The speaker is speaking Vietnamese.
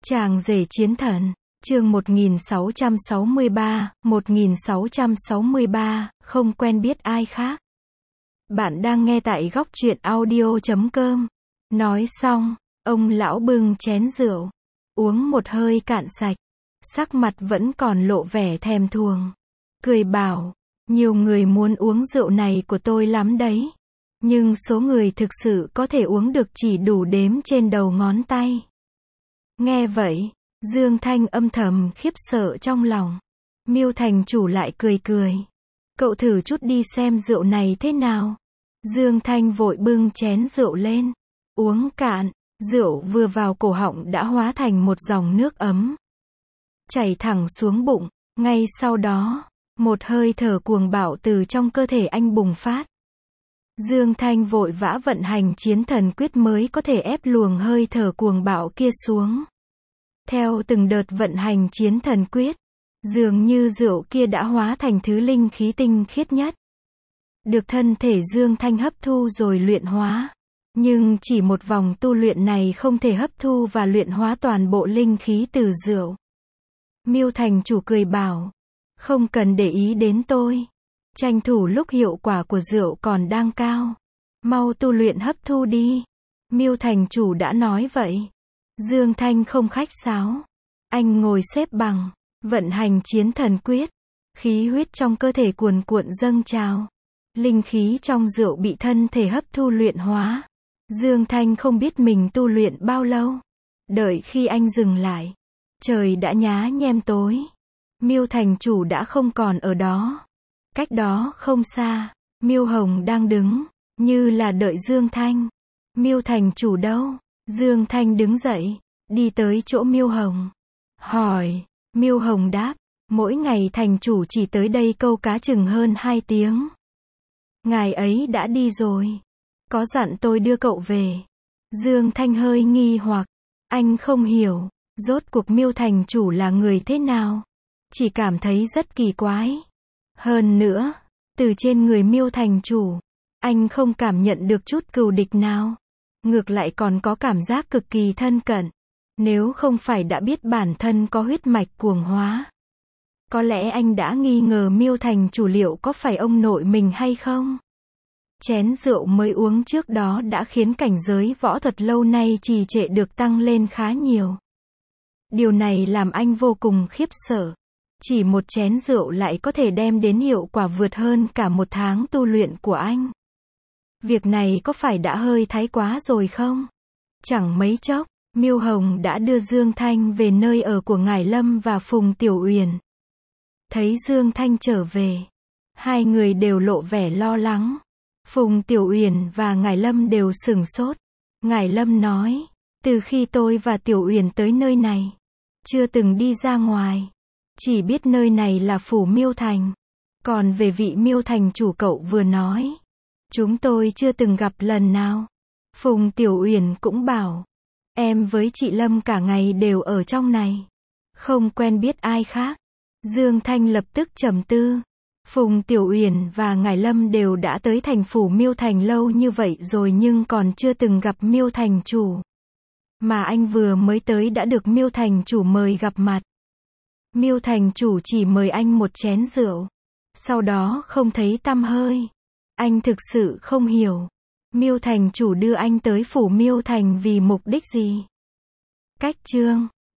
Chàng rể chiến thần, chương 1663, không quen biết ai khác. Bạn đang nghe tại góc truyện audio.com. Nói xong, ông lão bưng chén rượu, uống một hơi cạn sạch, sắc mặt vẫn còn lộ vẻ thèm thuồng. Cười bảo, nhiều người muốn uống rượu này của tôi lắm đấy. Nhưng số người thực sự có thể uống được chỉ đủ đếm trên đầu ngón tay. Nghe vậy, Dương Thanh âm thầm khiếp sợ trong lòng. Miêu thành chủ lại cười cười. Cậu thử chút đi xem rượu này thế nào. Dương Thanh vội bưng chén rượu lên, uống cạn, rượu vừa vào cổ họng đã hóa thành một dòng nước ấm, chảy thẳng xuống bụng. Ngay sau đó, một hơi thở cuồng bạo từ trong cơ thể anh bùng phát. Dương Thanh vội vã vận hành chiến thần quyết mới có thể ép luồng hơi thở cuồng bạo kia xuống. Theo từng đợt vận hành chiến thần quyết, dường như rượu kia đã hóa thành thứ linh khí tinh khiết nhất, được thân thể Dương Thanh hấp thu rồi luyện hóa. Nhưng chỉ một vòng tu luyện này không thể hấp thu và luyện hóa toàn bộ linh khí từ rượu. Miêu thành chủ cười bảo, không cần để ý đến tôi. Tranh thủ lúc hiệu quả của rượu còn đang cao, mau tu luyện hấp thu đi. Miêu thành chủ đã nói vậy. Dương Thanh không khách sáo. Anh ngồi xếp bằng, vận hành chiến thần quyết. Khí huyết trong cơ thể cuồn cuộn dâng trào. Linh khí trong rượu bị thân thể hấp thu luyện hóa. Dương Thanh không biết mình tu luyện bao lâu. Đợi khi anh dừng lại, trời đã nhá nhem tối. Miêu thành chủ đã không còn ở đó. Cách đó không xa, Miêu Hồng đang đứng, như là đợi Dương Thanh. Miêu thành chủ đâu? Dương Thanh đứng dậy, đi tới chỗ Miêu Hồng, hỏi. Miêu Hồng đáp, mỗi ngày thành chủ chỉ tới đây câu cá chừng hơn 2 tiếng. Ngài ấy đã đi rồi. Có dặn tôi đưa cậu về. Dương Thanh hơi nghi hoặc, anh không hiểu, rốt cuộc Miêu thành chủ là người thế nào. Chỉ cảm thấy rất kỳ quái. Hơn nữa, từ trên người Miêu thành chủ, anh không cảm nhận được chút cừu địch nào. Ngược lại còn có cảm giác cực kỳ thân cận. Nếu không phải đã biết bản thân có huyết mạch cuồng hóa, có lẽ anh đã nghi ngờ Miêu thành chủ liệu có phải ông nội mình hay không. Chén rượu mới uống trước đó đã khiến cảnh giới võ thuật lâu nay trì trệ được tăng lên khá nhiều. Điều này làm anh vô cùng khiếp sợ. Chỉ một chén rượu lại có thể đem đến hiệu quả vượt hơn cả một tháng tu luyện của anh. Việc này có phải đã hơi thái quá rồi không? Chẳng mấy chốc, Miêu Hồng đã đưa Dương Thanh về nơi ở của Ngải Lâm và Phùng Tiểu Uyển. Thấy Dương Thanh trở về, hai người đều lộ vẻ lo lắng. Phùng Tiểu Uyển và Ngải Lâm đều sửng sốt. Ngải Lâm nói, từ khi tôi và Tiểu Uyển tới nơi này, chưa từng đi ra ngoài. Chỉ biết nơi này là phủ Miêu Thành. Còn về vị Miêu thành chủ cậu vừa nói, chúng tôi chưa từng gặp lần nào. Phùng Tiểu Uyển cũng bảo, em với chị Lâm cả ngày đều ở trong này, không quen biết ai khác. Dương Thanh lập tức trầm tư. Phùng Tiểu Uyển và Ngải Lâm đều đã tới thành phủ Miêu Thành lâu như vậy rồi nhưng còn chưa từng gặp Miêu thành chủ. Mà anh vừa mới tới đã được Miêu thành chủ mời gặp mặt. Miêu thành chủ chỉ mời anh một chén rượu, sau đó không thấy tăm hơi. Anh thực sự không hiểu, Miêu thành chủ đưa anh tới phủ Miêu Thành vì mục đích gì? Cách chương